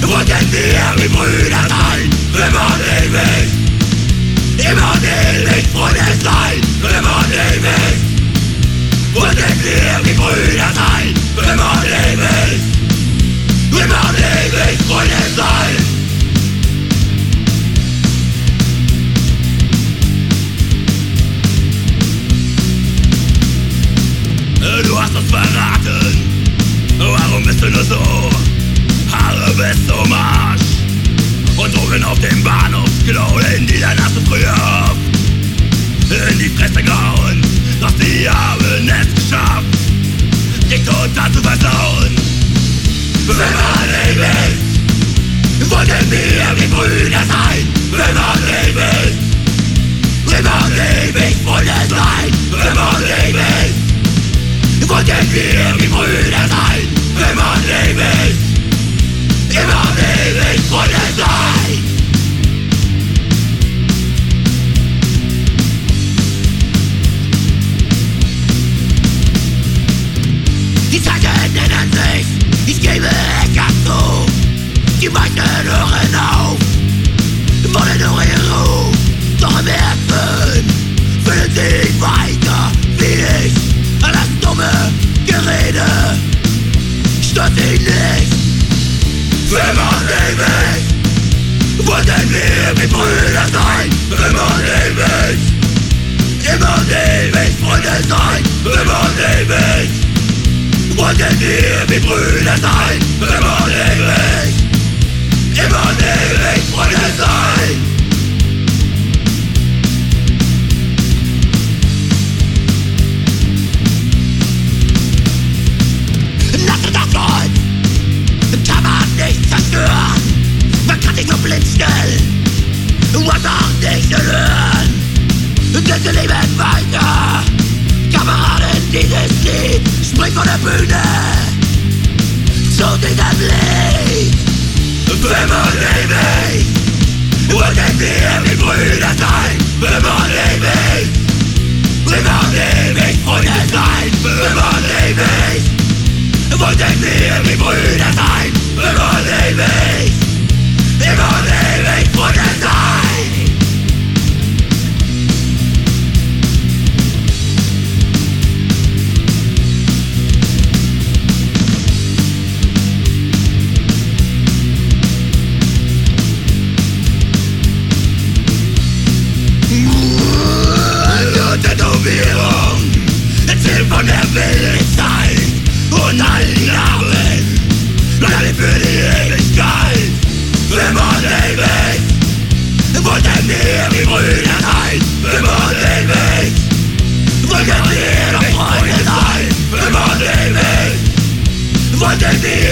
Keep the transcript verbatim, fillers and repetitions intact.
wollten wir wie Brüder sein, immer ewig. Immer ewig Freunde sein, immer ewig. Wollten wir wie Brüder sein, immer ewig. Immer ewig Freunde sein. Du hast uns verraten, warum bist du nur so? Haare bis zum Arsch und Drogen auf dem Bahnhofsklo, in die dein hast du früher in die Fresse gehauen, doch sie haben es geschafft, dich total zu versauen. Wenn man ewig, wollten wir wie Brüder sein, wenn man ewig, wenn man ewig Freunde sein, wenn man ewig. Wollten wir wie Brüder sein, immer ewig, immer ewig Freunde sein. Die Zeiten ändern sich, ich gebe es ganz zu. Die meisten hören auf, wollen nur ihre Ruhe, doch im Herzen fühlen sie weiter wie ich. Das dumme Gerede stört sie nicht. Wenn man ewig, wollten wir wie Brüder sein, wenn man ewig, immer ewig Freunde sein, wenn man ewig, wollten wir wie Brüder sein, wenn man ewig, immer ewig Freunde sein. Kann man nicht zerstören, man kann dich nur blindstellen und auch nicht hören. Denn sie leben weiter, Kameraden, dieses Lied springt von der Bühne zu diesem Lied. Wenn man ewig, wollten wir wie Brüder sein, wenn man ewig, wenn man ewig Freunde sein, wenn man ewig. Wollten wir wie Brüder sein, immer ewig, immer ewig Freunde sein. Nur Tätowierung, erzähl von der Willigkeit und all die Namen bleiben für die Ewigkeit. Wenn man ewig, wollten wir wie Brüder sein, wenn man ewig, wollten wir noch Freunde sein, wenn man ewig, wollten wir